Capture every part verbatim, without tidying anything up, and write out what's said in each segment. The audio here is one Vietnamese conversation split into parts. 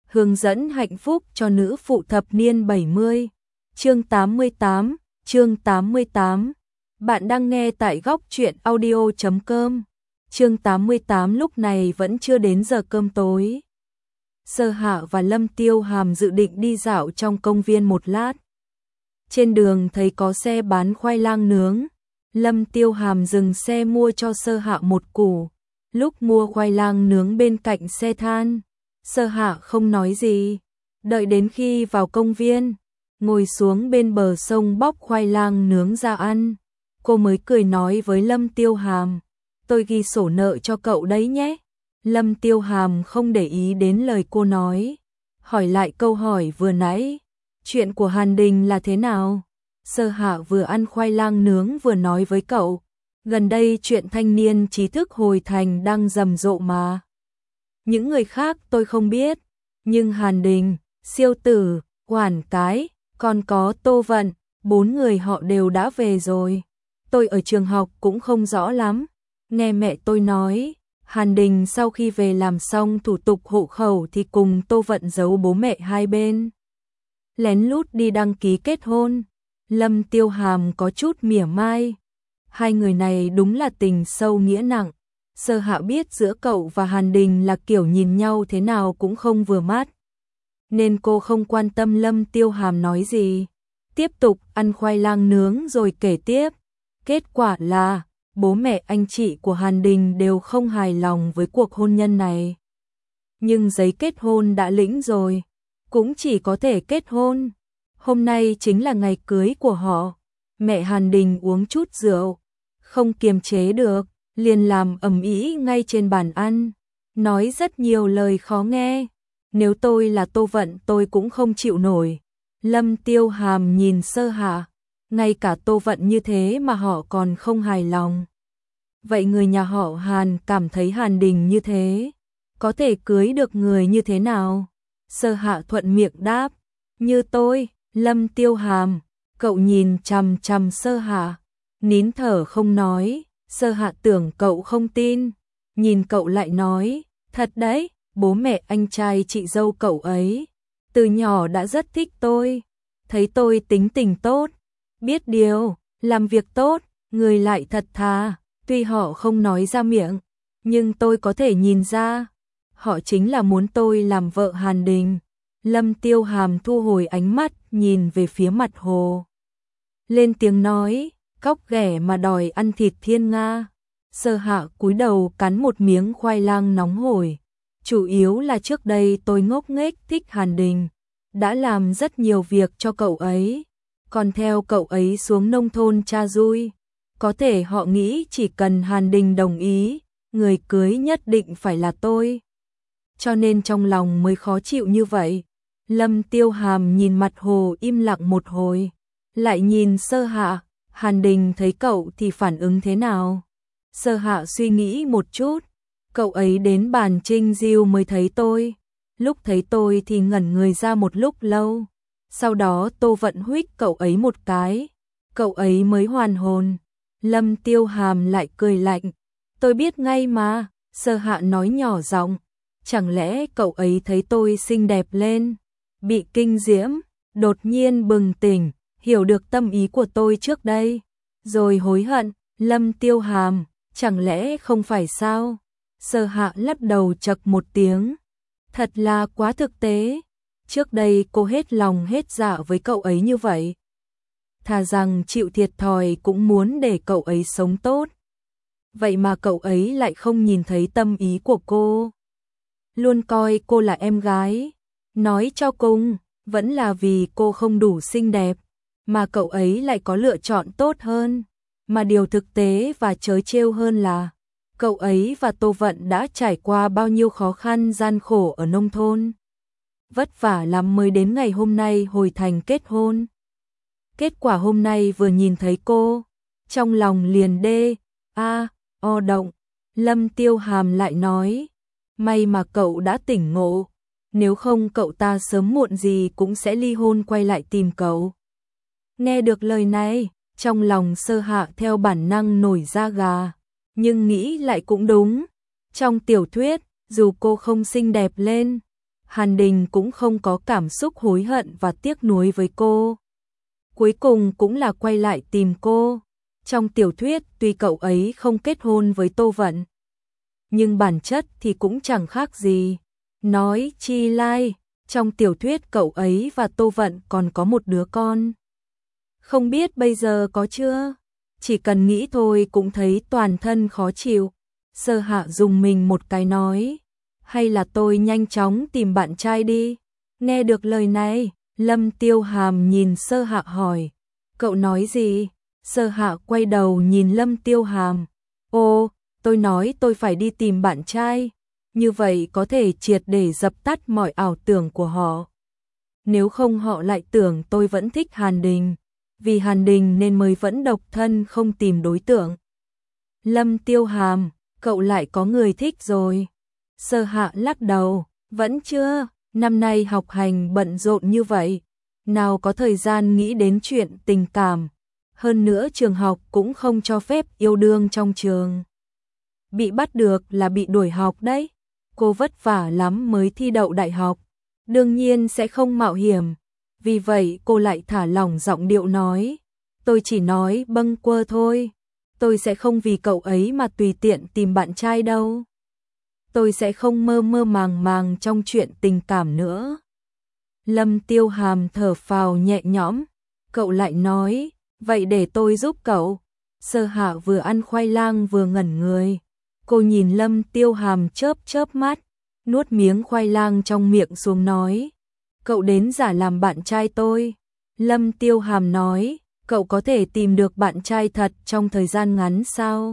hướng dẫn hạnh phúc cho nữ phụ thập niên bảy mươi. Chương tám mươi tám, chương tám mươi tám. Bạn đang nghe tại góc truyện audio chấm com. Chương tám mươi tám lúc này vẫn chưa đến giờ cơm tối. Sơ Hạ và Lâm Tiêu Hàm dự định đi dạo trong công viên một lát. Trên đường thấy có xe bán khoai lang nướng. Lâm Tiêu Hàm dừng xe mua cho Sơ Hạ một củ. Lúc mua khoai lang nướng bên cạnh xe than, Sơ Hạ không nói gì. Đợi đến khi vào công viên, ngồi xuống bên bờ sông bóc khoai lang nướng ra ăn, cô mới cười nói với Lâm Tiêu Hàm, tôi ghi sổ nợ cho cậu đấy nhé. Lâm Tiêu Hàm không để ý đến lời cô nói, hỏi lại câu hỏi vừa nãy, chuyện của Hàn Đình là thế nào? Sơ Hạ vừa ăn khoai lang nướng vừa nói với cậu, gần đây chuyện thanh niên trí thức hồi thành đang rầm rộ mà. Những người khác tôi không biết, nhưng Hàn Đình, Siêu Tử, Quản Cái, còn có Tô Vận, bốn người họ đều đã về rồi. Tôi ở trường học cũng không rõ lắm, nghe mẹ tôi nói, Hàn Đình sau khi về làm xong thủ tục hộ khẩu thì cùng Tô Vận giấu bố mẹ hai bên, lén lút đi đăng ký kết hôn. Lâm Tiêu Hàm có chút mỉa mai, hai người này đúng là tình sâu nghĩa nặng. Sơ Hạ biết giữa cậu và Hàn Đình là kiểu nhìn nhau thế nào cũng không vừa mắt, nên cô không quan tâm Lâm Tiêu Hàm nói gì, tiếp tục ăn khoai lang nướng rồi kể tiếp. Kết quả là bố mẹ anh chị của Hàn Đình đều không hài lòng với cuộc hôn nhân này. Nhưng giấy kết hôn đã lĩnh rồi, cũng chỉ có thể kết hôn. Hôm nay chính là ngày cưới của họ. Mẹ Hàn Đình uống chút rượu, không kiềm chế được, liền làm ầm ĩ ngay trên bàn ăn, nói rất nhiều lời khó nghe. Nếu tôi là Tô Vận tôi cũng không chịu nổi. Lâm Tiêu Hàm nhìn Sơ Hạ, ngay cả Tô Vận như thế mà họ còn không hài lòng. Vậy người nhà họ Hàn cảm thấy Hàn Đình như thế, có thể cưới được người như thế nào? Sơ Hạ thuận miệng đáp, như tôi. Lâm Tiêu Hàm, cậu nhìn chằm chằm Sơ Hạ, nín thở không nói. Sơ Hạ tưởng cậu không tin, nhìn cậu lại nói, thật đấy, bố mẹ anh trai chị dâu cậu ấy từ nhỏ đã rất thích tôi, thấy tôi tính tình tốt, biết điều, làm việc tốt, người lại thật thà, tuy họ không nói ra miệng, nhưng tôi có thể nhìn ra, họ chính là muốn tôi làm vợ Hàn Đình. Lâm Tiêu Hàm thu hồi ánh mắt, nhìn về phía mặt hồ, lên tiếng nói, cóc ghẻ mà đòi ăn thịt thiên nga. Sơ Hạ cúi đầu cắn một miếng khoai lang nóng hổi, chủ yếu là trước đây tôi ngốc nghếch thích Hàn Đình, đã làm rất nhiều việc cho cậu ấy, còn theo cậu ấy xuống nông thôn cha dui, có thể họ nghĩ chỉ cần Hàn Đình đồng ý, người cưới nhất định phải là tôi, cho nên trong lòng mới khó chịu như vậy. Lâm Tiêu Hàm nhìn mặt hồ im lặng một hồi, lại nhìn Sơ Hạ, Hàn Đình thấy cậu thì phản ứng thế nào? Sơ Hạ suy nghĩ một chút, cậu ấy đến bàn trinh diêu mới thấy tôi, lúc thấy tôi thì ngẩn người ra một lúc lâu, sau đó Tô Vận huých cậu ấy một cái, cậu ấy mới hoàn hồn. Lâm Tiêu Hàm lại cười lạnh, tôi biết ngay mà. Sơ Hạ nói nhỏ giọng, chẳng lẽ cậu ấy thấy tôi xinh đẹp lên, bị kinh diễm, đột nhiên bừng tỉnh, hiểu được tâm ý của tôi trước đây, rồi hối hận. Lâm Tiêu Hàm, chẳng lẽ không phải sao? Sơ Hạ lắc đầu chậc một tiếng, thật là quá thực tế, trước đây cô hết lòng hết dạ với cậu ấy như vậy, thà rằng chịu thiệt thòi cũng muốn để cậu ấy sống tốt, vậy mà cậu ấy lại không nhìn thấy tâm ý của cô, luôn coi cô là em gái. Nói cho cùng, vẫn là vì cô không đủ xinh đẹp, mà cậu ấy lại có lựa chọn tốt hơn. Mà điều thực tế và trớ trêu hơn là, cậu ấy và Tô Vận đã trải qua bao nhiêu khó khăn gian khổ ở nông thôn. Vất vả lắm mới đến ngày hôm nay hồi thành kết hôn. Kết quả hôm nay vừa nhìn thấy cô, trong lòng liền đê, a, o động. Lâm Tiêu Hàm lại nói, may mà cậu đã tỉnh ngộ, nếu không cậu ta sớm muộn gì cũng sẽ ly hôn quay lại tìm cậu. Nghe được lời này, trong lòng Sơ Hạ theo bản năng nổi da gà, nhưng nghĩ lại cũng đúng. Trong tiểu thuyết, dù cô không xinh đẹp lên, Hàn Đình cũng không có cảm xúc hối hận và tiếc nuối với cô. Cuối cùng cũng là quay lại tìm cô. Trong tiểu thuyết tuy cậu ấy không kết hôn với Tô Vận, nhưng bản chất thì cũng chẳng khác gì. Nói chi lai, trong tiểu thuyết cậu ấy và Tô Vận còn có một đứa con. Không biết bây giờ có chưa? Chỉ cần nghĩ thôi cũng thấy toàn thân khó chịu. Sơ Hạ dùng mình một cái nói, hay là tôi nhanh chóng tìm bạn trai đi. Nghe được lời này, Lâm Tiêu Hàm nhìn Sơ Hạ hỏi, cậu nói gì? Sơ Hạ quay đầu nhìn Lâm Tiêu Hàm, ô, tôi nói tôi phải đi tìm bạn trai, như vậy có thể triệt để dập tắt mọi ảo tưởng của họ. Nếu không họ lại tưởng tôi vẫn thích Hàn Đình, vì Hàn Đình nên mới vẫn độc thân không tìm đối tượng. Lâm Tiêu Hàm, cậu lại có người thích rồi. Sơ Hạ lắc đầu, vẫn chưa, năm nay học hành bận rộn như vậy, nào có thời gian nghĩ đến chuyện tình cảm. Hơn nữa trường học cũng không cho phép yêu đương trong trường. Bị bắt được là bị đuổi học đấy. Cô vất vả lắm mới thi đậu đại học, đương nhiên sẽ không mạo hiểm. Vì vậy cô lại thả lỏng giọng điệu nói, tôi chỉ nói bâng quơ thôi. Tôi sẽ không vì cậu ấy mà tùy tiện tìm bạn trai đâu. Tôi sẽ không mơ mơ màng màng trong chuyện tình cảm nữa. Lâm Tiêu Hàm thở phào nhẹ nhõm. Cậu lại nói, vậy để tôi giúp cậu. Sơ Hạ vừa ăn khoai lang vừa ngẩn người. Cô nhìn Lâm Tiêu Hàm chớp chớp mắt, nuốt miếng khoai lang trong miệng xuống nói, cậu đến giả làm bạn trai tôi. Lâm Tiêu Hàm nói, cậu có thể tìm được bạn trai thật trong thời gian ngắn sao?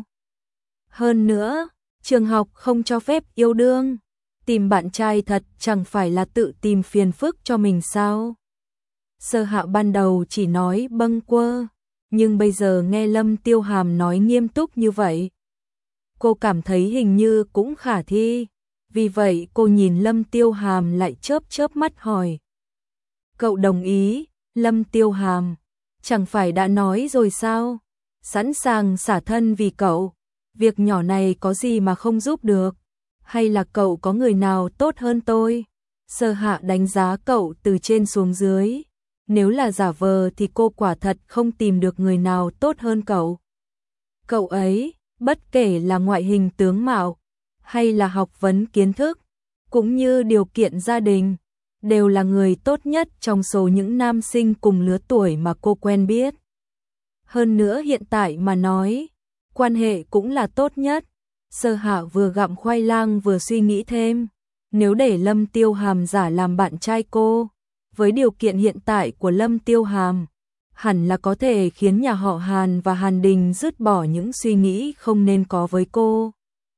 Hơn nữa, trường học không cho phép yêu đương, tìm bạn trai thật chẳng phải là tự tìm phiền phức cho mình sao? Sơ Hạ ban đầu chỉ nói bâng quơ, nhưng bây giờ nghe Lâm Tiêu Hàm nói nghiêm túc như vậy, cô cảm thấy hình như cũng khả thi. Vì vậy cô nhìn Lâm Tiêu Hàm lại chớp chớp mắt hỏi, cậu đồng ý? Lâm Tiêu Hàm, chẳng phải đã nói rồi sao? Sẵn sàng xả thân vì cậu. Việc nhỏ này có gì mà không giúp được? Hay là cậu có người nào tốt hơn tôi? Sơ Hạ đánh giá cậu từ trên xuống dưới. Nếu là giả vờ thì cô quả thật không tìm được người nào tốt hơn cậu. Cậu ấy, bất kể là ngoại hình tướng mạo, hay là học vấn kiến thức, cũng như điều kiện gia đình, đều là người tốt nhất trong số những nam sinh cùng lứa tuổi mà cô quen biết. Hơn nữa hiện tại mà nói, quan hệ cũng là tốt nhất. Sơ Hạ vừa gặm khoai lang vừa suy nghĩ thêm, nếu để Lâm Tiêu Hàm giả làm bạn trai cô, với điều kiện hiện tại của Lâm Tiêu Hàm, hẳn là có thể khiến nhà họ Hàn và Hàn Đình dứt bỏ những suy nghĩ không nên có với cô.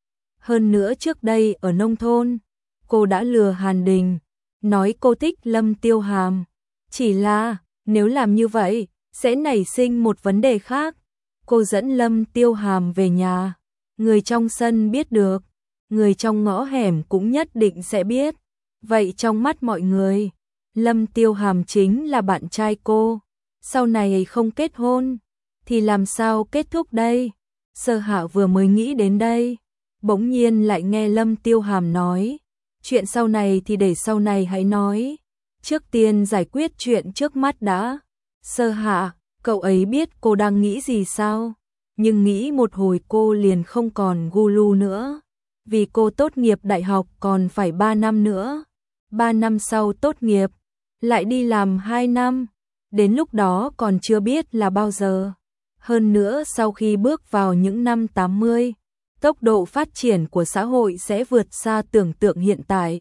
Hơn nữa trước đây ở nông thôn, cô đã lừa Hàn Đình, nói cô thích Lâm Tiêu Hàm. Chỉ là, nếu làm như vậy, sẽ nảy sinh một vấn đề khác. Cô dẫn Lâm Tiêu Hàm về nhà, người trong sân biết được, người trong ngõ hẻm cũng nhất định sẽ biết. Vậy trong mắt mọi người, Lâm Tiêu Hàm chính là bạn trai cô. Sau này không kết hôn, thì làm sao kết thúc đây? Sơ Hạ vừa mới nghĩ đến đây, bỗng nhiên lại nghe Lâm Tiêu Hàm nói, chuyện sau này thì để sau này hãy nói, trước tiên giải quyết chuyện trước mắt đã. Sơ Hạ, cậu ấy biết cô đang nghĩ gì sao? Nhưng nghĩ một hồi cô liền không còn gu lu nữa, vì cô tốt nghiệp đại học còn phải ba năm nữa, ba năm sau tốt nghiệp, lại đi làm hai năm, đến lúc đó còn chưa biết là bao giờ. Hơn nữa sau khi bước vào những năm tám mươi, tốc độ phát triển của xã hội sẽ vượt xa tưởng tượng hiện tại.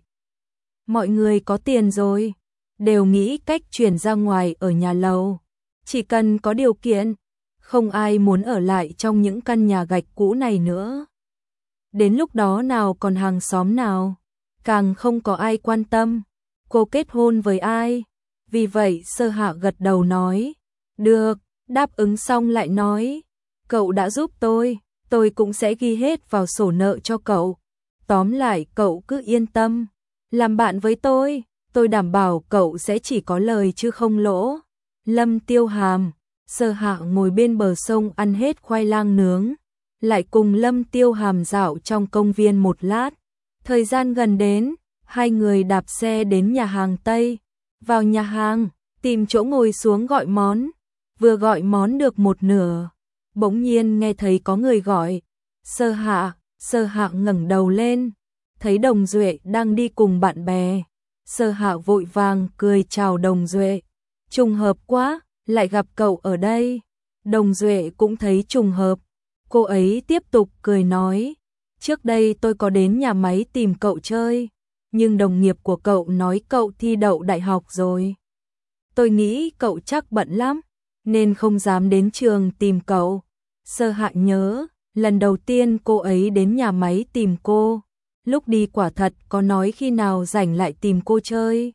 Mọi người có tiền rồi, đều nghĩ cách chuyển ra ngoài ở nhà lầu. Chỉ cần có điều kiện, không ai muốn ở lại trong những căn nhà gạch cũ này nữa. Đến lúc đó nào còn hàng xóm nào, càng không có ai quan tâm cô kết hôn với ai. Vì vậy Sơ Hạ gật đầu nói, được, đáp ứng xong lại nói, cậu đã giúp tôi, tôi cũng sẽ ghi hết vào sổ nợ cho cậu. Tóm lại cậu cứ yên tâm, làm bạn với tôi, tôi đảm bảo cậu sẽ chỉ có lời chứ không lỗ. Lâm Tiêu Hàm, Sơ Hạ ngồi bên bờ sông ăn hết khoai lang nướng, lại cùng Lâm Tiêu Hàm dạo trong công viên một lát. Thời gian gần đến, Hai người đạp xe đến nhà hàng Tây, vào nhà hàng, tìm chỗ ngồi xuống gọi món. Vừa gọi món được một nửa, bỗng nhiên nghe thấy có người gọi, Sơ Hạ. Sơ Hạ ngẩng đầu lên, thấy Đồng Duệ đang đi cùng bạn bè. Sơ Hạ vội vàng cười chào Đồng Duệ. Trùng hợp quá, lại gặp cậu ở đây. Đồng Duệ cũng thấy trùng hợp. Cô ấy tiếp tục cười nói, trước đây tôi có đến nhà máy tìm cậu chơi, nhưng đồng nghiệp của cậu nói cậu thi đậu đại học rồi. Tôi nghĩ cậu chắc bận lắm, nên không dám đến trường tìm cậu. Sơ Hạ nhớ, lần đầu tiên cô ấy đến nhà máy tìm cô, lúc đi quả thật có nói khi nào rảnh lại tìm cô chơi.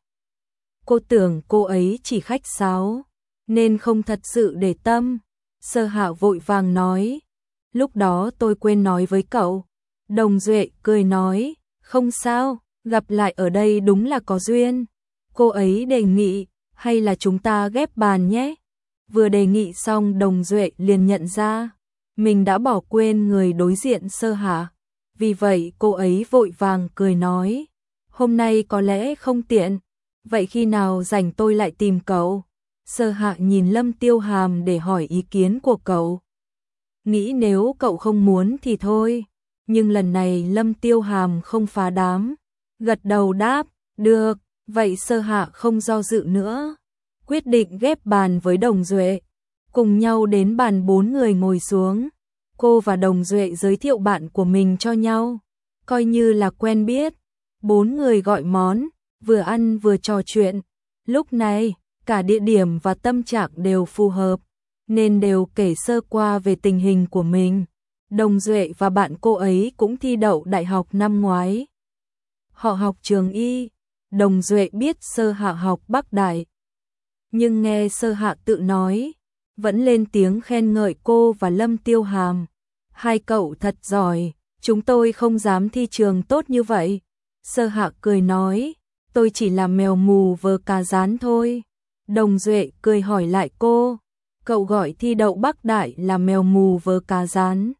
Cô tưởng cô ấy chỉ khách sáo, nên không thật sự để tâm. Sơ Hạ vội vàng nói, lúc đó tôi quên nói với cậu. Đồng Duệ cười nói, không sao, gặp lại ở đây đúng là có duyên. Cô ấy đề nghị, hay là chúng ta ghép bàn nhé. Vừa đề nghị xong Đồng Duệ liền nhận ra, mình đã bỏ quên người đối diện Sơ Hạ. Vì vậy cô ấy vội vàng cười nói, hôm nay có lẽ không tiện, vậy khi nào rảnh tôi lại tìm cậu. Sơ Hạ nhìn Lâm Tiêu Hàm để hỏi ý kiến của cậu. Nghĩ nếu cậu không muốn thì thôi, nhưng lần này Lâm Tiêu Hàm không phá đám, gật đầu đáp, được, vậy Sơ Hạ không do dự nữa, quyết định ghép bàn với Đồng Duệ. Cùng nhau đến bàn bốn người ngồi xuống, cô và Đồng Duệ giới thiệu bạn của mình cho nhau, coi như là quen biết. Bốn người gọi món, vừa ăn vừa trò chuyện. Lúc này, cả địa điểm và tâm trạng đều phù hợp, nên đều kể sơ qua về tình hình của mình. Đồng Duệ và bạn cô ấy cũng thi đậu đại học năm ngoái. Họ học trường y. Đồng Duệ biết Sơ Hạ học Bắc Đại, nhưng nghe Sơ Hạ tự nói, vẫn lên tiếng khen ngợi cô và Lâm Tiêu Hàm. Hai cậu thật giỏi, chúng tôi không dám thi trường tốt như vậy. Sơ Hạ cười nói, tôi chỉ là mèo mù vờ cà rán thôi. Đồng Duệ cười hỏi lại cô, cậu gọi thi đậu Bắc Đại là mèo mù vờ cà rán.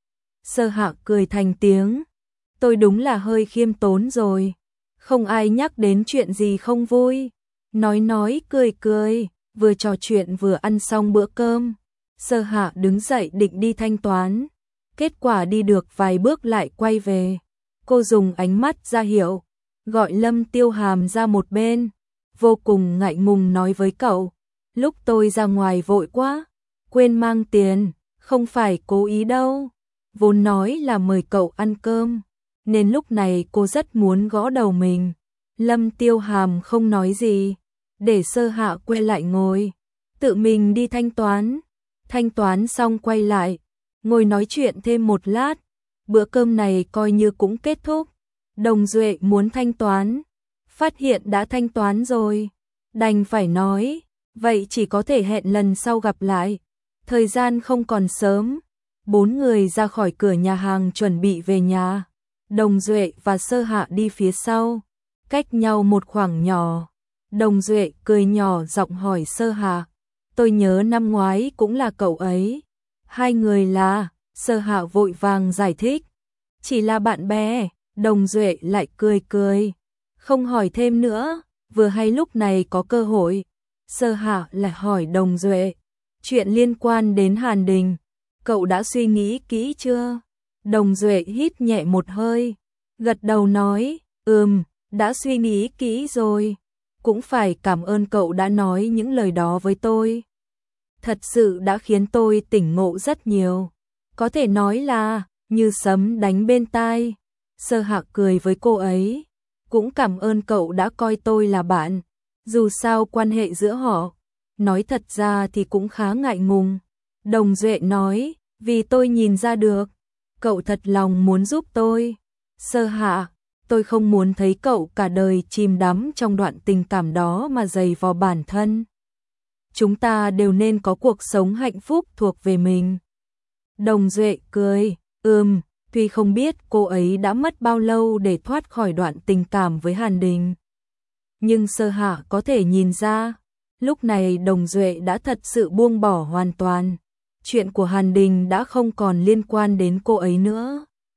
Sơ Hạ cười thành tiếng, tôi đúng là hơi khiêm tốn rồi, không ai nhắc đến chuyện gì không vui. Nói nói cười cười, vừa trò chuyện vừa ăn xong bữa cơm. Sơ Hạ đứng dậy định đi thanh toán, kết quả đi được vài bước lại quay về. Cô dùng ánh mắt ra hiệu, gọi Lâm Tiêu Hàm ra một bên, vô cùng ngại ngùng nói với cậu, lúc tôi ra ngoài vội quá, quên mang tiền, không phải cố ý đâu. Vốn nói là mời cậu ăn cơm, nên lúc này cô rất muốn gõ đầu mình. Lâm Tiêu Hàm không nói gì, để Sơ Hạ quay lại ngồi, tự mình đi thanh toán. Thanh toán xong quay lại, ngồi nói chuyện thêm một lát. Bữa cơm này coi như cũng kết thúc. Đồng Duệ muốn thanh toán, phát hiện đã thanh toán rồi, đành phải nói, vậy chỉ có thể hẹn lần sau gặp lại. Thời gian không còn sớm, bốn người ra khỏi cửa nhà hàng chuẩn bị về nhà. Đồng Duệ và Sơ Hạ đi phía sau, cách nhau một khoảng nhỏ. Đồng Duệ cười nhỏ giọng hỏi Sơ Hạ, tôi nhớ năm ngoái cũng là cậu ấy. Hai người là, Sơ Hạ vội vàng giải thích, chỉ là bạn bè. Đồng Duệ lại cười cười, không hỏi thêm nữa. Vừa hay lúc này có cơ hội, Sơ Hạ lại hỏi Đồng Duệ, chuyện liên quan đến Hàn Đình, cậu đã suy nghĩ kỹ chưa? Đồng Duệ hít nhẹ một hơi, gật đầu nói, ừm, đã suy nghĩ kỹ rồi. Cũng phải cảm ơn cậu đã nói những lời đó với tôi. Thật sự đã khiến tôi tỉnh ngộ rất nhiều. Có thể nói là, như sấm đánh bên tai. Sơ Hạ cười với cô ấy. Cũng cảm ơn cậu đã coi tôi là bạn. Dù sao quan hệ giữa họ, nói thật ra thì cũng khá ngại ngùng. Đồng Duệ nói, vì tôi nhìn ra được, cậu thật lòng muốn giúp tôi. Sơ Hạ, tôi không muốn thấy cậu cả đời chìm đắm trong đoạn tình cảm đó mà dày vò bản thân. Chúng ta đều nên có cuộc sống hạnh phúc thuộc về mình. Đồng Duệ cười, ừm, tuy không biết cô ấy đã mất bao lâu để thoát khỏi đoạn tình cảm với Hàn Đình. Nhưng Sơ Hạ có thể nhìn ra, lúc này Đồng Duệ đã thật sự buông bỏ hoàn toàn. Chuyện của Hàn Đình đã không còn liên quan đến cô ấy nữa.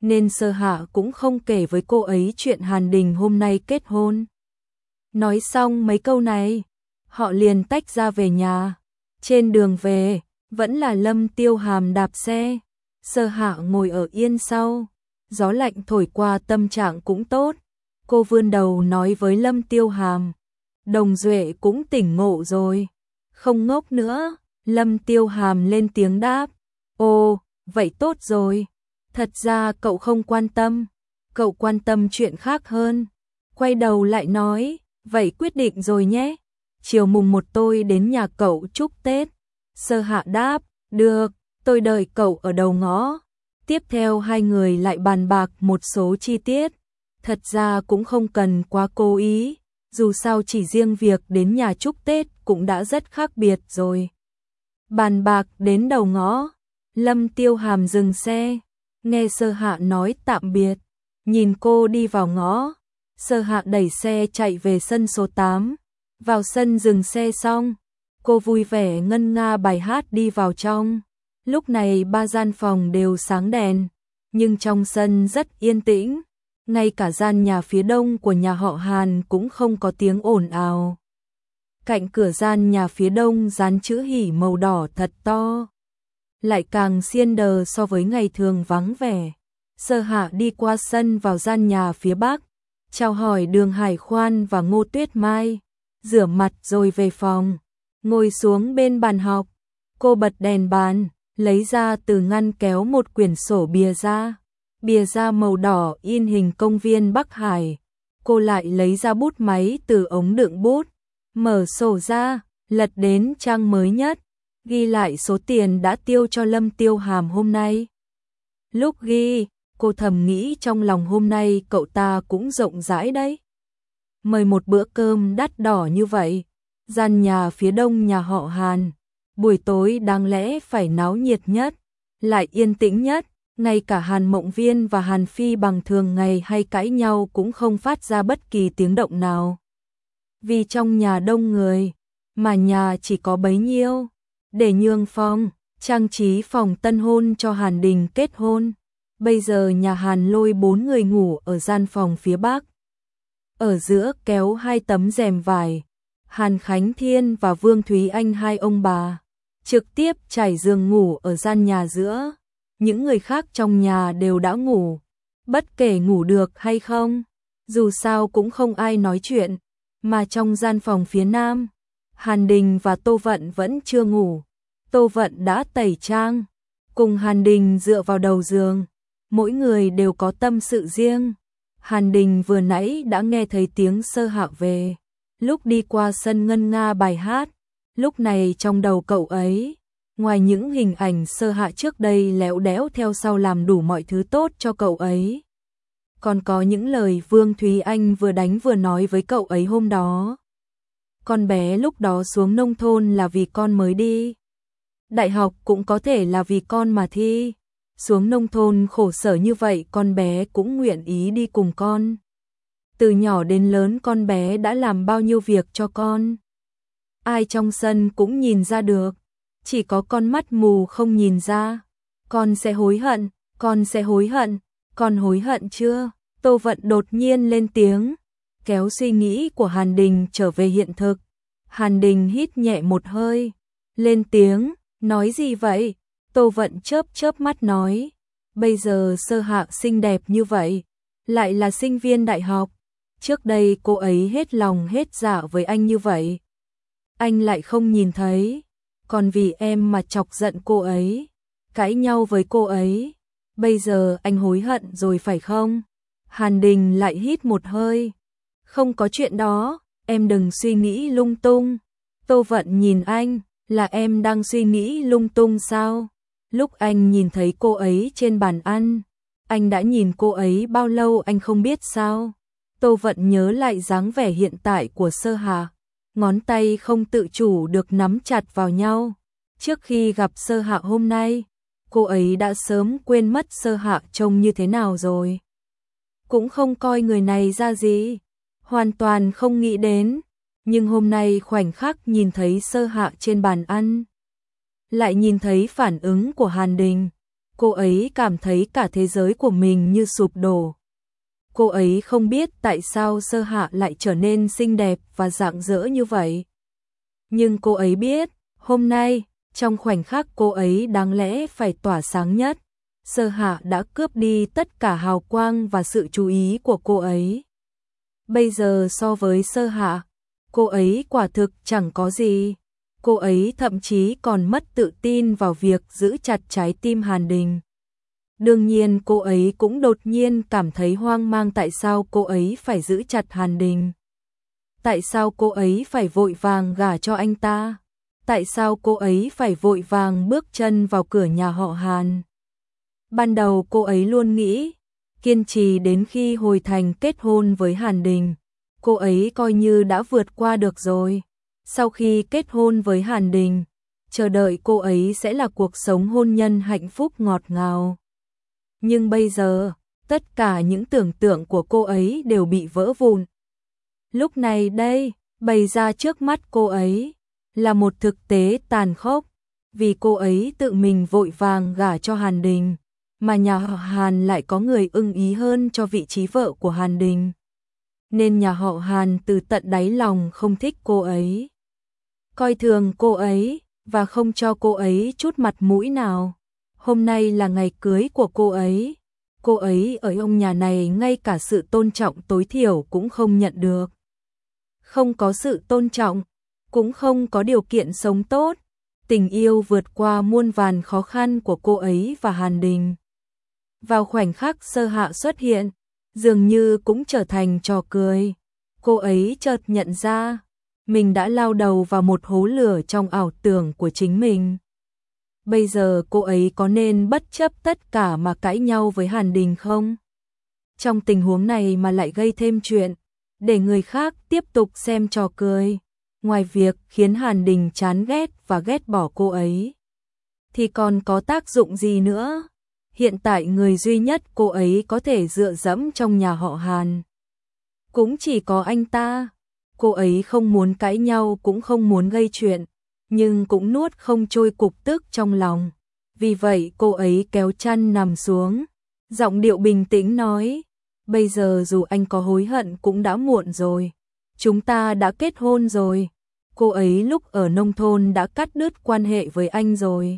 nên Sơ Hạ cũng không kể với cô ấy chuyện Hàn Đình hôm nay kết hôn. Nói xong mấy câu này, họ liền tách ra về nhà. Trên đường về, vẫn là Lâm Tiêu Hàm đạp xe, Sơ Hạ ngồi ở yên sau, gió lạnh thổi qua tâm trạng cũng tốt. Cô vươn đầu nói với Lâm Tiêu Hàm, Đồng Duệ cũng tỉnh ngộ rồi, không ngốc nữa. Lâm Tiêu Hàm lên tiếng đáp, ồ, vậy tốt rồi. Thật ra cậu không quan tâm, cậu quan tâm chuyện khác hơn. Quay đầu lại nói, vậy quyết định rồi nhé. Chiều mùng một tôi đến nhà cậu chúc Tết. Sơ Hạ đáp, được, tôi đợi cậu ở đầu ngõ. Tiếp theo hai người lại bàn bạc một số chi tiết. Thật ra cũng không cần quá cố ý, dù sao chỉ riêng việc đến nhà chúc Tết cũng đã rất khác biệt rồi. Bàn bạc đến đầu ngõ, Lâm Tiêu Hàm dừng xe, nghe Sơ Hạ nói tạm biệt, nhìn cô đi vào ngõ. Sơ Hạ đẩy xe chạy về sân số tám, vào sân dừng xe xong, cô vui vẻ ngân nga bài hát đi vào trong. Lúc này ba gian phòng đều sáng đèn, nhưng trong sân rất yên tĩnh, ngay cả gian nhà phía đông của nhà họ Hàn cũng không có tiếng ồn ào. Cạnh cửa gian nhà phía đông dán chữ hỉ màu đỏ thật to, lại càng xiên đờ so với ngày thường vắng vẻ. Sơ Hạ đi qua sân vào gian nhà phía bắc, chào hỏi Đường Hải Khoan và Ngô Tuyết Mai, rửa mặt rồi về phòng, ngồi xuống bên bàn học. Cô bật đèn bàn, lấy ra từ ngăn kéo một quyển sổ bìa da, bìa da màu đỏ in hình công viên Bắc Hải. Cô lại lấy ra bút máy từ ống đựng bút, mở sổ ra, lật đến trang mới nhất, ghi lại số tiền đã tiêu cho Lâm Tiêu Hàm hôm nay. Lúc ghi, cô thầm nghĩ trong lòng hôm nay cậu ta cũng rộng rãi đấy. Mời một bữa cơm đắt đỏ như vậy, gian nhà phía đông nhà họ Hàn, buổi tối đáng lẽ phải náo nhiệt nhất, lại yên tĩnh nhất. Ngay cả Hàn Mộng Viên và Hàn Phi bằng thường ngày hay cãi nhau cũng không phát ra bất kỳ tiếng động nào. Vì trong nhà đông người, mà nhà chỉ có bấy nhiêu, để nhường phòng, trang trí phòng tân hôn cho Hàn Đình kết hôn. Bây giờ nhà Hàn lôi bốn người ngủ ở gian phòng phía bắc. Ở giữa kéo hai tấm rèm vải, Hàn Khánh Thiên và Vương Thúy Anh hai ông bà, trực tiếp trải giường ngủ ở gian nhà giữa. Những người khác trong nhà đều đã ngủ, bất kể ngủ được hay không, dù sao cũng không ai nói chuyện. Mà trong gian phòng phía nam, Hàn Đình và Tô Vận vẫn chưa ngủ. Tô Vận đã tẩy trang, cùng Hàn Đình dựa vào đầu giường, mỗi người đều có tâm sự riêng. Hàn Đình vừa nãy đã nghe thấy tiếng Sơ Hạ về, lúc đi qua sân ngân nga bài hát. Lúc này trong đầu cậu ấy, ngoài những hình ảnh Sơ Hạ trước đây léo đéo theo sau làm đủ mọi thứ tốt cho cậu ấy, còn có những lời Vương Thúy Anh vừa đánh vừa nói với cậu ấy hôm đó. Con bé lúc đó xuống nông thôn là vì con mới đi đại học, cũng có thể là vì con mà thi. Xuống nông thôn khổ sở như vậy con bé cũng nguyện ý đi cùng con. Từ nhỏ đến lớn con bé đã làm bao nhiêu việc cho con. Ai trong sân cũng nhìn ra được, chỉ có con mắt mù không nhìn ra. Con sẽ hối hận, con sẽ hối hận, con hối hận chưa? Tô Vận đột nhiên lên tiếng, kéo suy nghĩ của Hàn Đình trở về hiện thực. Hàn Đình hít nhẹ một hơi, lên tiếng, nói gì vậy? Tô Vận chớp chớp mắt nói, bây giờ Sơ Hạ xinh đẹp như vậy, lại là sinh viên đại học. Trước đây cô ấy hết lòng hết dạ với anh như vậy, anh lại không nhìn thấy, còn vì em mà chọc giận cô ấy, cãi nhau với cô ấy. Bây giờ anh hối hận rồi phải không? Hàn Đình lại hít một hơi, không có chuyện đó, em đừng suy nghĩ lung tung. Tô Vận nhìn anh, là em đang suy nghĩ lung tung sao? Lúc anh nhìn thấy cô ấy trên bàn ăn, anh đã nhìn cô ấy bao lâu anh không biết sao? Tô Vận nhớ lại dáng vẻ hiện tại của Sơ Hạ, ngón tay không tự chủ được nắm chặt vào nhau. Trước khi gặp Sơ Hạ hôm nay, cô ấy đã sớm quên mất Sơ Hạ trông như thế nào rồi. Cũng không coi người này ra gì, hoàn toàn không nghĩ đến. Nhưng hôm nay khoảnh khắc nhìn thấy Sơ Hạ trên bàn ăn, lại nhìn thấy phản ứng của Hàn Đình, cô ấy cảm thấy cả thế giới của mình như sụp đổ. Cô ấy không biết tại sao Sơ Hạ lại trở nên xinh đẹp và rạng rỡ như vậy. Nhưng cô ấy biết, hôm nay, trong khoảnh khắc cô ấy đáng lẽ phải tỏa sáng nhất, Sơ Hạ đã cướp đi tất cả hào quang và sự chú ý của cô ấy. Bây giờ so với Sơ Hạ, cô ấy quả thực chẳng có gì. Cô ấy thậm chí còn mất tự tin vào việc giữ chặt trái tim Hàn Đình. Đương nhiên cô ấy cũng đột nhiên cảm thấy hoang mang tại sao cô ấy phải giữ chặt Hàn Đình. Tại sao cô ấy phải vội vàng gả cho anh ta? Tại sao cô ấy phải vội vàng bước chân vào cửa nhà họ Hàn? Ban đầu cô ấy luôn nghĩ, kiên trì đến khi hồi thành kết hôn với Hàn Đình, cô ấy coi như đã vượt qua được rồi. Sau khi kết hôn với Hàn Đình, chờ đợi cô ấy sẽ là cuộc sống hôn nhân hạnh phúc ngọt ngào. Nhưng bây giờ, tất cả những tưởng tượng của cô ấy đều bị vỡ vụn. Lúc này đây, bày ra trước mắt cô ấy là một thực tế tàn khốc, vì cô ấy tự mình vội vàng gả cho Hàn Đình, mà nhà họ Hàn lại có người ưng ý hơn cho vị trí vợ của Hàn Đình. Nên nhà họ Hàn từ tận đáy lòng không thích cô ấy, coi thường cô ấy và không cho cô ấy chút mặt mũi nào. Hôm nay là ngày cưới của cô ấy, cô ấy ở ông nhà này ngay cả sự tôn trọng tối thiểu cũng không nhận được. Không có sự tôn trọng, cũng không có điều kiện sống tốt, tình yêu vượt qua muôn vàn khó khăn của cô ấy và Hàn Đình. Vào khoảnh khắc Sơ Hạ xuất hiện, dường như cũng trở thành trò cười. Cô ấy chợt nhận ra, mình đã lao đầu vào một hố lửa trong ảo tưởng của chính mình. Bây giờ cô ấy có nên bất chấp tất cả mà cãi nhau với Hàn Đình không? Trong tình huống này mà lại gây thêm chuyện, để người khác tiếp tục xem trò cười, ngoài việc khiến Hàn Đình chán ghét và ghét bỏ cô ấy, thì còn có tác dụng gì nữa? Hiện tại người duy nhất cô ấy có thể dựa dẫm trong nhà họ Hàn cũng chỉ có anh ta. Cô ấy không muốn cãi nhau cũng không muốn gây chuyện, nhưng cũng nuốt không trôi cục tức trong lòng. Vì vậy cô ấy kéo chăn nằm xuống, giọng điệu bình tĩnh nói, bây giờ dù anh có hối hận cũng đã muộn rồi. Chúng ta đã kết hôn rồi. Cô ấy lúc ở nông thôn đã cắt đứt quan hệ với anh rồi.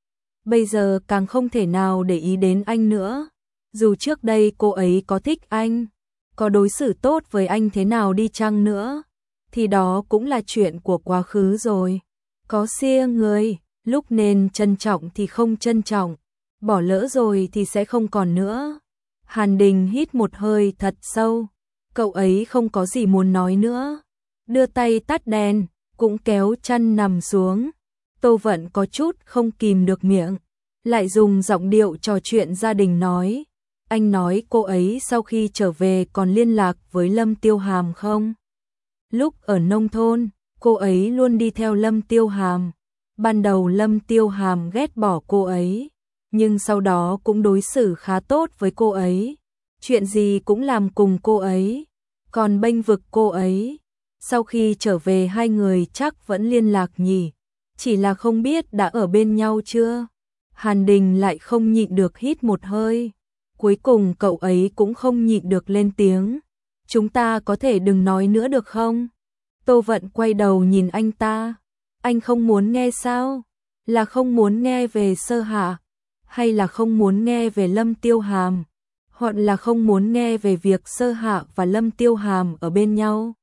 Bây giờ càng không thể nào để ý đến anh nữa. Dù trước đây cô ấy có thích anh, có đối xử tốt với anh thế nào đi chăng nữa, thì đó cũng là chuyện của quá khứ rồi. Có xia người, lúc nên trân trọng thì không trân trọng, bỏ lỡ rồi thì sẽ không còn nữa. Hàn Đình hít một hơi thật sâu, cậu ấy không có gì muốn nói nữa, đưa tay tắt đèn, cũng kéo chăn nằm xuống. Tô Vận có chút không kìm được miệng, lại dùng giọng điệu trò chuyện gia đình nói, anh nói cô ấy sau khi trở về còn liên lạc với Lâm Tiêu Hàm không? Lúc ở nông thôn, cô ấy luôn đi theo Lâm Tiêu Hàm. Ban đầu Lâm Tiêu Hàm ghét bỏ cô ấy, nhưng sau đó cũng đối xử khá tốt với cô ấy. Chuyện gì cũng làm cùng cô ấy, còn bênh vực cô ấy. Sau khi trở về hai người chắc vẫn liên lạc nhỉ, chỉ là không biết đã ở bên nhau chưa. Hàn Đình lại không nhịn được hít một hơi. Cuối cùng cậu ấy cũng không nhịn được lên tiếng. Chúng ta có thể đừng nói nữa được không? Tô Vận quay đầu nhìn anh ta. Anh không muốn nghe sao? Là không muốn nghe về Sơ Hạ? Hay là không muốn nghe về Lâm Tiêu Hàm? Hoặc là không muốn nghe về việc Sơ Hạ và Lâm Tiêu Hàm ở bên nhau?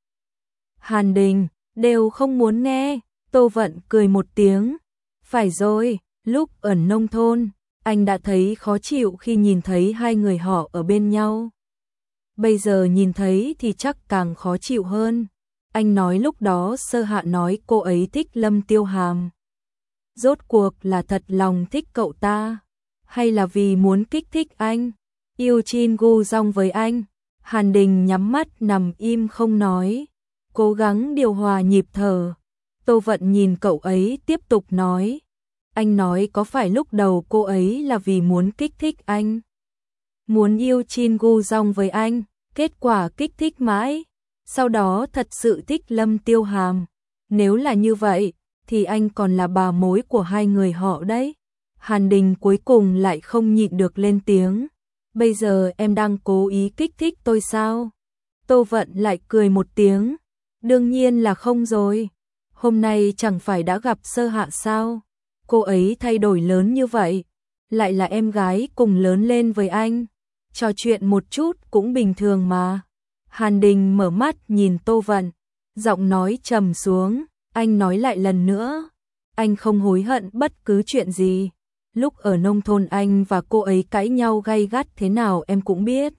Hàn Đình, đều không muốn nghe. Tô Vận cười một tiếng. Phải rồi, lúc ở nông thôn, anh đã thấy khó chịu khi nhìn thấy hai người họ ở bên nhau. Bây giờ nhìn thấy thì chắc càng khó chịu hơn. Anh nói lúc đó Sơ Hạ nói cô ấy thích Lâm Tiêu Hàm. Rốt cuộc là thật lòng thích cậu ta, hay là vì muốn kích thích anh, yêu Chin Gu Dong với anh? Hàn Đình nhắm mắt nằm im không nói, cố gắng điều hòa nhịp thở. Tô Vận nhìn cậu ấy tiếp tục nói, anh nói có phải lúc đầu cô ấy là vì muốn kích thích anh, muốn yêu Chin Gu Dong với anh, kết quả kích thích mãi, sau đó thật sự thích Lâm Tiêu Hàm. Nếu là như vậy, thì anh còn là bà mối của hai người họ đấy. Hàn Đình cuối cùng lại không nhịn được lên tiếng. Bây giờ em đang cố ý kích thích tôi sao? Tô Vận lại cười một tiếng. Đương nhiên là không rồi. Hôm nay chẳng phải đã gặp Sơ Hạ sao? Cô ấy thay đổi lớn như vậy. Lại là em gái cùng lớn lên với anh. Trò chuyện một chút cũng bình thường mà. Hàn Đình mở mắt nhìn Tô Vận. Giọng nói trầm xuống. Anh nói lại lần nữa. Anh không hối hận bất cứ chuyện gì. Lúc ở nông thôn anh và cô ấy cãi nhau gay gắt thế nào em cũng biết.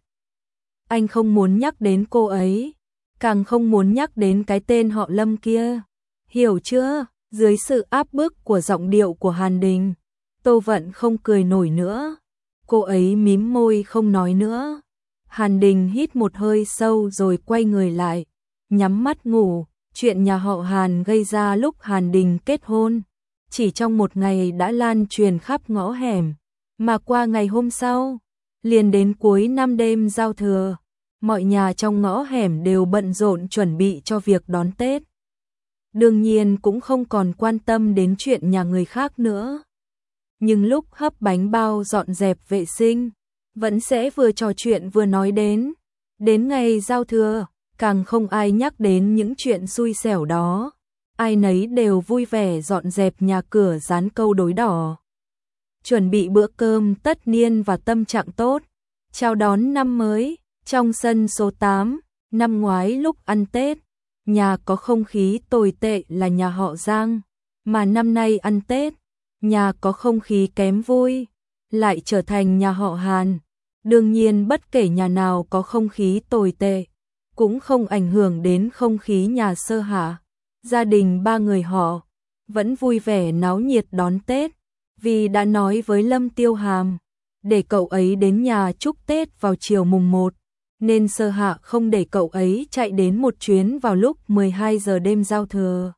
Anh không muốn nhắc đến cô ấy. Càng không muốn nhắc đến cái tên họ Lâm kia. Hiểu chưa? Dưới sự áp bức của giọng điệu của Hàn Đình, Tô Vận không cười nổi nữa. Cô ấy mím môi không nói nữa. Hàn Đình hít một hơi sâu rồi quay người lại, nhắm mắt ngủ. Chuyện nhà họ Hàn gây ra lúc Hàn Đình kết hôn, chỉ trong một ngày đã lan truyền khắp ngõ hẻm. Mà qua ngày hôm sau, liền đến cuối năm đêm giao thừa, mọi nhà trong ngõ hẻm đều bận rộn chuẩn bị cho việc đón Tết. Đương nhiên cũng không còn quan tâm đến chuyện nhà người khác nữa. Nhưng lúc hấp bánh bao dọn dẹp vệ sinh, vẫn sẽ vừa trò chuyện vừa nói đến. Đến ngày giao thừa, càng không ai nhắc đến những chuyện xui xẻo đó. Ai nấy đều vui vẻ dọn dẹp nhà cửa dán câu đối đỏ. Chuẩn bị bữa cơm tất niên và tâm trạng tốt. Chào đón năm mới, trong sân số tám, năm ngoái lúc ăn Tết. Nhà có không khí tồi tệ là nhà họ Giang, mà năm nay ăn Tết, nhà có không khí kém vui, lại trở thành nhà họ Hàn. Đương nhiên bất kể nhà nào có không khí tồi tệ, cũng không ảnh hưởng đến không khí nhà Sơ Hạ. Gia đình ba người họ vẫn vui vẻ náo nhiệt đón Tết, vì đã nói với Lâm Tiêu Hàm để cậu ấy đến nhà chúc Tết vào chiều mùng một. Nên Sơ Hạ không để cậu ấy chạy đến một chuyến vào lúc mười hai giờ đêm giao thừa.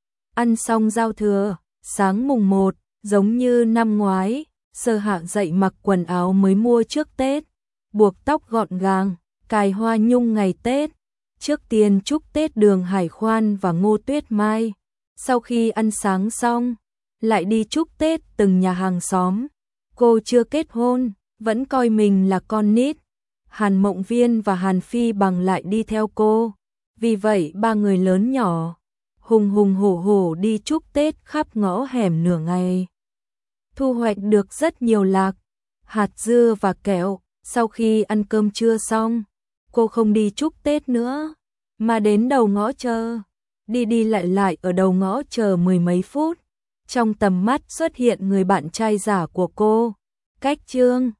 Ăn xong giao thừa, sáng mùng một, giống như năm ngoái, Sơ Hạ dậy mặc quần áo mới mua trước Tết, buộc tóc gọn gàng, cài hoa nhung ngày Tết. Trước tiên chúc Tết Đường Hải Khoan và Ngô Tuyết Mai. Sau khi ăn sáng xong, lại đi chúc Tết từng nhà hàng xóm. Cô chưa kết hôn, vẫn coi mình là con nít. Hàn Mộng Viên và Hàn Phi Bằng lại đi theo cô. Vì vậy ba người lớn nhỏ hùng hùng hổ hổ đi chúc Tết khắp ngõ hẻm nửa ngày. Thu hoạch được rất nhiều lạc, hạt dưa và kẹo. Sau khi ăn cơm trưa xong, cô không đi chúc Tết nữa, mà đến đầu ngõ chờ. Đi đi lại lại ở đầu ngõ chờ mười mấy phút. Trong tầm mắt xuất hiện người bạn trai giả của cô, Cách Trương.